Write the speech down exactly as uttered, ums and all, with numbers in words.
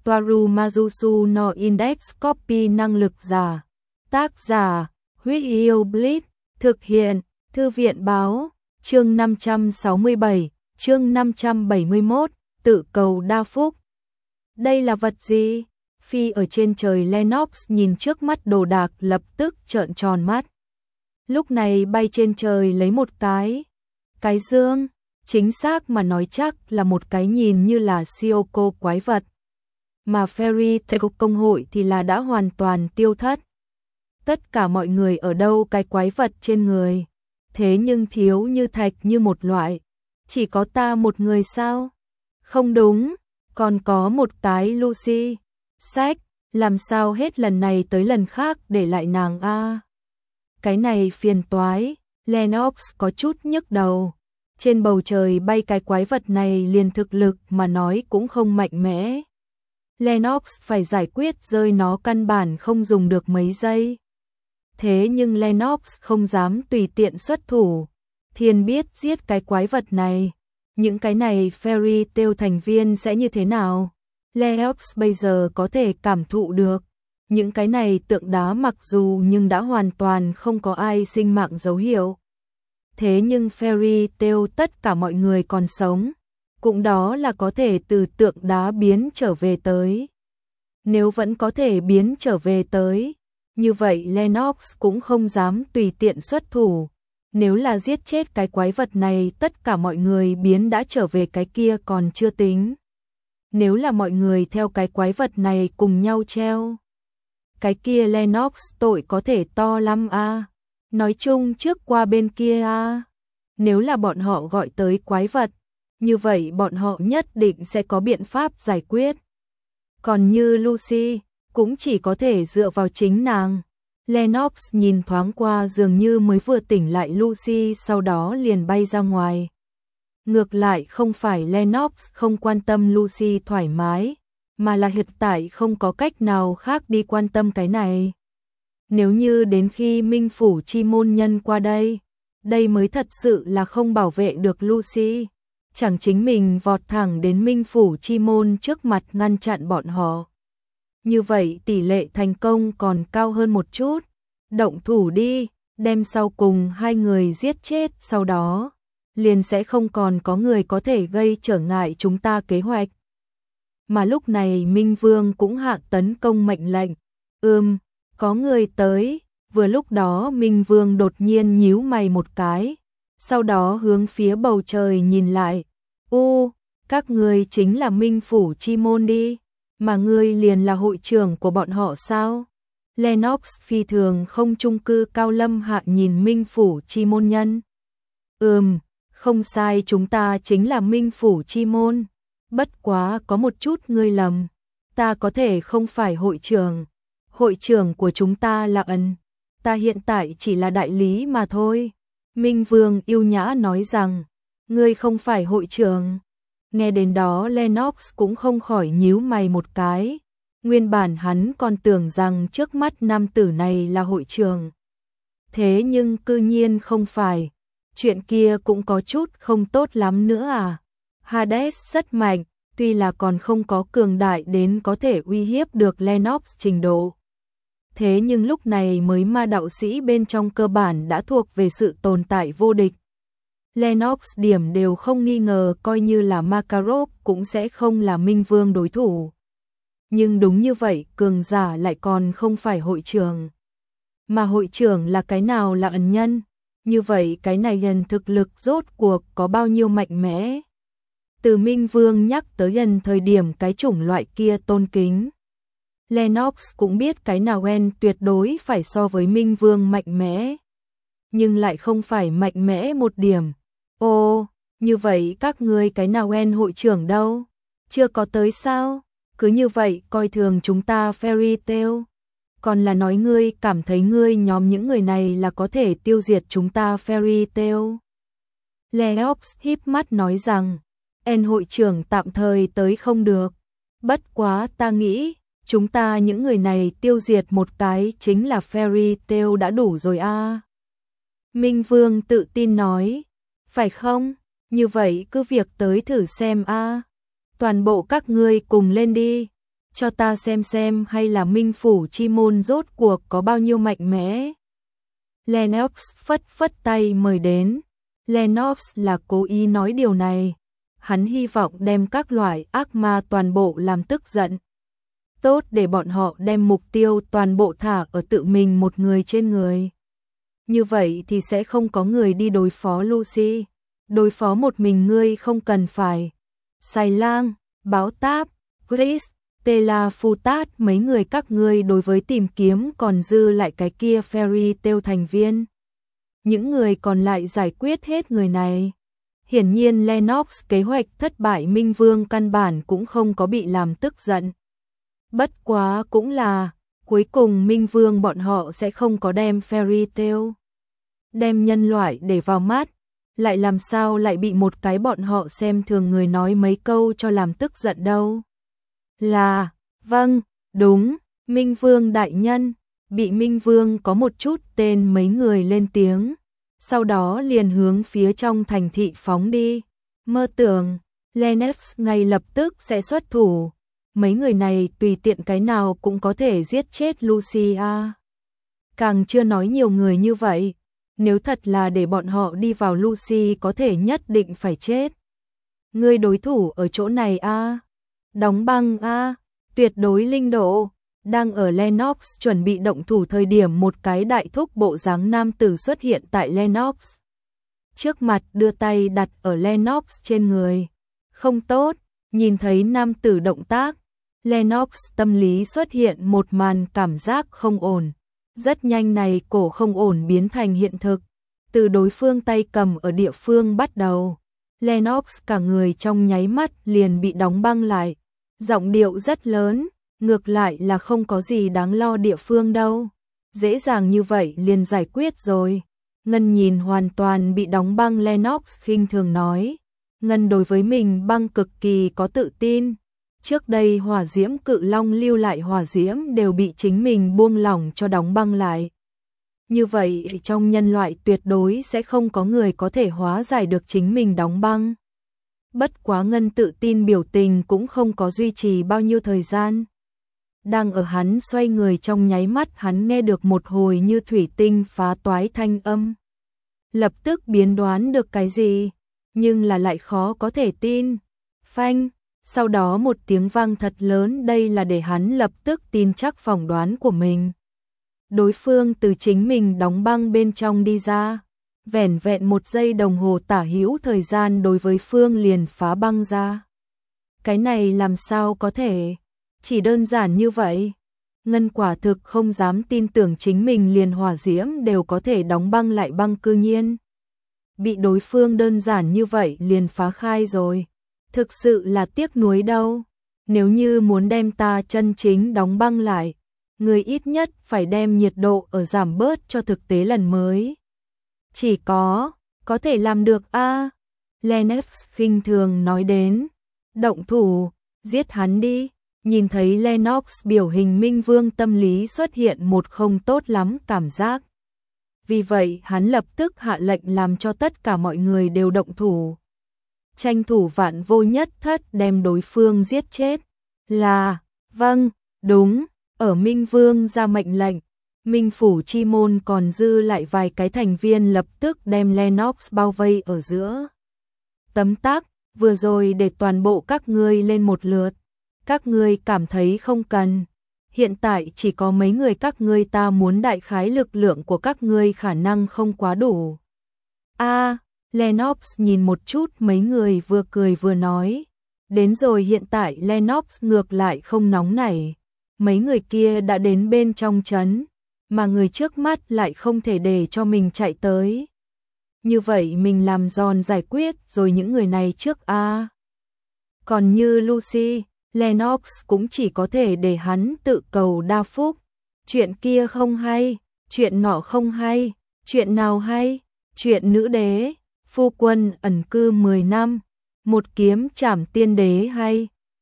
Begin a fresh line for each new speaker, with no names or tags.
Toaru Majusu no Index Copy năng lực giả. Tác giả, Huyết Yêu Blitz, thực hiện, Thư viện báo, chương năm trăm sáu mươi bảy, chương năm trăm bảy mươi mốt, tự cầu đa phúc. Đây là vật gì? Phi ở trên trời Lennox nhìn trước mắt đồ đạc lập tức trợn tròn mắt. Lúc này bay trên trời lấy một cái. Cái dương, chính xác mà nói chắc là một cái nhìn như là siêu cô quái vật. Mà Fairy Tail công hội thì là đã hoàn toàn tiêu thất. Tất cả mọi người ở đâu cái quái vật trên người. Thế nhưng thiếu như thạch như một loại. Chỉ có ta một người sao? Không đúng, còn có một cái Lucy. Sách, làm sao hết lần này tới lần khác để lại nàng a? Cái này phiền toái, Lennox có chút nhức đầu. Trên bầu trời bay cái quái vật này liền thực lực mà nói cũng không mạnh mẽ. Lennox phải giải quyết rơi nó căn bản không dùng được mấy giây. Thế nhưng Lennox không dám tùy tiện xuất thủ. Thiên biết giết cái quái vật này. Những cái này Fairy Tail thành viên sẽ như thế nào? Lennox bây giờ có thể cảm thụ được. Những cái này tượng đá mặc dù nhưng đã hoàn toàn không có ai sinh mạng dấu hiệu. Thế nhưng Fairy Tail tất cả mọi người còn sống. Cũng đó là có thể từ tượng đá biến trở về tới. Nếu vẫn có thể biến trở về tới, như vậy Lennox cũng không dám tùy tiện xuất thủ. Nếu là giết chết cái quái vật này tất cả mọi người biến đã trở về cái kia còn chưa tính. Nếu là mọi người theo cái quái vật này cùng nhau treo, cái kia Lennox tội có thể to lắm a. Nói chung trước qua bên kia a. Nếu là bọn họ gọi tới quái vật, như vậy bọn họ nhất định sẽ có biện pháp giải quyết. Còn như Lucy, cũng chỉ có thể dựa vào chính nàng. Lennox nhìn thoáng qua dường như mới vừa tỉnh lại Lucy sau đó liền bay ra ngoài. Ngược lại không phải Lennox không quan tâm Lucy thoải mái, mà là hiện tại không có cách nào khác đi quan tâm cái này. Nếu như đến khi Minh Phủ Chi môn nhân qua đây, đây mới thật sự là không bảo vệ được Lucy. Chẳng chính mình vọt thẳng đến Minh Phủ Chi môn trước mặt ngăn chặn bọn họ. Như vậy tỷ lệ thành công còn cao hơn một chút. Động thủ đi, đem sau cùng hai người giết chết sau đó. Liền sẽ không còn có người có thể gây trở ngại chúng ta kế hoạch. Mà lúc này Minh Vương cũng hạ tấn công mệnh lệnh. Ừm, có người tới. Vừa lúc đó Minh Vương đột nhiên nhíu mày một cái. Sau đó hướng phía bầu trời nhìn lại. U, các ngươi chính là Minh Phủ Chi môn đi. Mà ngươi liền là hội trưởng của bọn họ sao? Lennox phi thường không trung cư cao lâm hạ nhìn Minh Phủ Chi môn nhân. Ừm, không sai, chúng ta chính là Minh Phủ Chi môn. Bất quá có một chút ngươi lầm. Ta có thể không phải hội trưởng. Hội trưởng của chúng ta là Ân. Ta hiện tại chỉ là đại lý mà thôi. Minh Vương yêu nhã nói rằng, ngươi không phải hội trưởng. Nghe đến đó Lennox cũng không khỏi nhíu mày một cái. Nguyên bản hắn còn tưởng rằng trước mắt nam tử này là hội trưởng. Thế nhưng cư nhiên không phải. Chuyện kia cũng có chút không tốt lắm nữa à. Hades rất mạnh, tuy là còn không có cường đại đến có thể uy hiếp được Lennox trình độ. Thế nhưng lúc này mới ma đạo sĩ bên trong cơ bản đã thuộc về sự tồn tại vô địch. Lennox điểm đều không nghi ngờ coi như là Makarov cũng sẽ không là Minh Vương đối thủ. Nhưng đúng như vậy cường giả lại còn không phải hội trưởng. Mà hội trưởng là cái nào là ẩn nhân? Như vậy cái này gần thực lực rốt cuộc có bao nhiêu mạnh mẽ? Từ Minh Vương nhắc tới gần thời điểm cái chủng loại kia tôn kính. Lennox cũng biết cái nào en tuyệt đối phải so với Minh Vương mạnh mẽ. Nhưng lại không phải mạnh mẽ một điểm. Ồ, như vậy các ngươi cái nào en hội trưởng đâu? Chưa có tới sao? Cứ như vậy coi thường chúng ta Fairy Tail. Còn là nói ngươi cảm thấy ngươi nhóm những người này là có thể tiêu diệt chúng ta Fairy Tail. Lennox híp mắt nói rằng, en hội trưởng tạm thời tới không được. Bất quá ta nghĩ, chúng ta những người này tiêu diệt một cái chính là Fairy Tail đã đủ rồi a. À. Minh Vương tự tin nói, phải không? Như vậy cứ việc tới thử xem a. À. Toàn bộ các ngươi cùng lên đi. cho ta xem xem hay là Minh Phủ Chi Môn rốt cuộc có bao nhiêu mạnh mẽ. Lennox phất phất tay mời đến. Lennox là cố ý nói điều này. Hắn hy vọng đem các loại ác ma toàn bộ làm tức giận. Tốt để bọn họ đem mục tiêu toàn bộ thả ở tự mình một người trên người. Như vậy thì sẽ không có người đi đối phó Lucy. Đối phó một mình ngươi không cần phải. Xài Lang, Báo Táp, Chris, Tela Futat mấy người các ngươi đối với tìm kiếm còn dư lại cái kia Fairy Tail thành viên. Những người còn lại giải quyết hết người này. Hiển nhiên Lennox kế hoạch thất bại Minh Vương căn bản cũng không có bị làm tức giận. Bất quá cũng là, cuối cùng Minh Vương bọn họ sẽ không có đem Fairy Tail, đem nhân loại để vào mắt, lại làm sao lại bị một cái bọn họ xem thường người nói mấy câu cho làm tức giận đâu. Là, vâng, đúng, Minh Vương đại nhân, bị Minh Vương có một chút tên mấy người lên tiếng, sau đó liền hướng phía trong thành thị phóng đi. Mơ tưởng, Lennox ngay lập tức sẽ xuất thủ. Mấy người này tùy tiện cái nào cũng có thể giết chết Lucia. Càng chưa nói nhiều người như vậy, nếu thật là để bọn họ đi vào Lucy có thể nhất định phải chết. Ngươi đối thủ ở chỗ này a, đóng băng a, tuyệt đối linh độ. Đang ở Lennox chuẩn bị động thủ thời điểm một cái đại thúc bộ dáng nam tử xuất hiện tại Lennox trước mặt, đưa tay đặt ở Lennox trên người. Không tốt, nhìn thấy nam tử động tác, Lennox tâm lý xuất hiện một màn cảm giác không ổn. Rất nhanh này cổ không ổn biến thành hiện thực. Từ đối phương tay cầm ở địa phương bắt đầu, Lennox cả người trong nháy mắt liền bị đóng băng lại. Giọng điệu rất lớn, ngược lại là không có gì đáng lo địa phương đâu. Dễ dàng như vậy liền giải quyết rồi. Ngân nhìn hoàn toàn bị đóng băng Lennox khinh thường nói. Ngân đối với mình băng cực kỳ có tự tin. Trước đây hỏa diễm cự long lưu lại hỏa diễm đều bị chính mình buông lỏng cho đóng băng lại. Như vậy trong nhân loại tuyệt đối sẽ không có người có thể hóa giải được chính mình đóng băng. Bất quá Ngân tự tin biểu tình cũng không có duy trì bao nhiêu thời gian. Đang ở hắn xoay người trong nháy mắt hắn nghe được một hồi như thủy tinh phá toái thanh âm. Lập tức biến đoán được cái gì, nhưng là lại khó có thể tin. Phanh, sau đó một tiếng vang thật lớn, đây là để hắn lập tức tin chắc phỏng đoán của mình. Đối phương từ chính mình đóng băng bên trong đi ra. Vẻn vẹn một giây đồng hồ tả hữu thời gian đối với phương liền phá băng ra. Cái này làm sao có thể? Chỉ đơn giản như vậy. Ngân quả thực không dám tin tưởng chính mình liền hỏa diễm đều có thể đóng băng lại băng, cư nhiên bị đối phương đơn giản như vậy liền phá khai rồi. Thực sự là tiếc nuối đâu. Nếu như muốn đem ta chân chính đóng băng lại, người ít nhất phải đem nhiệt độ ở giảm bớt cho thực tế lần mới. Chỉ có, có thể làm được a à? Lennox khinh thường nói đến. Động thủ, giết hắn đi. Nhìn thấy Lennox biểu hình Minh Vương tâm lý xuất hiện một không tốt lắm cảm giác. Vì vậy hắn lập tức hạ lệnh làm cho tất cả mọi người đều động thủ. Tranh thủ vạn vô nhất thất đem đối phương giết chết. Là, vâng, đúng, ở Minh Vương ra mệnh lệnh. Minh Phủ Chi Môn còn dư lại vài cái thành viên lập tức đem Lennox bao vây ở giữa. Tấm tắc, vừa rồi để toàn bộ các ngươi lên một lượt. Các ngươi cảm thấy không cần. Hiện tại chỉ có mấy người các ngươi, ta muốn đại khái lực lượng của các ngươi khả năng không quá đủ. A, à, Lennox nhìn một chút mấy người vừa cười vừa nói. Đến rồi hiện tại Lennox ngược lại không nóng nảy. Mấy người kia đã đến bên trong trấn, mà người trước mắt lại không thể để cho mình chạy tới. Như vậy mình làm giòn giải quyết rồi những người này trước a. À. Còn như Lucy, Lennox cũng chỉ có thể để hắn tự cầu đa phúc. Chuyện kia không hay, chuyện nọ không hay, chuyện nào hay, chuyện nữ đế, phu quân ẩn cư mười năm, một kiếm trảm tiên đế hay.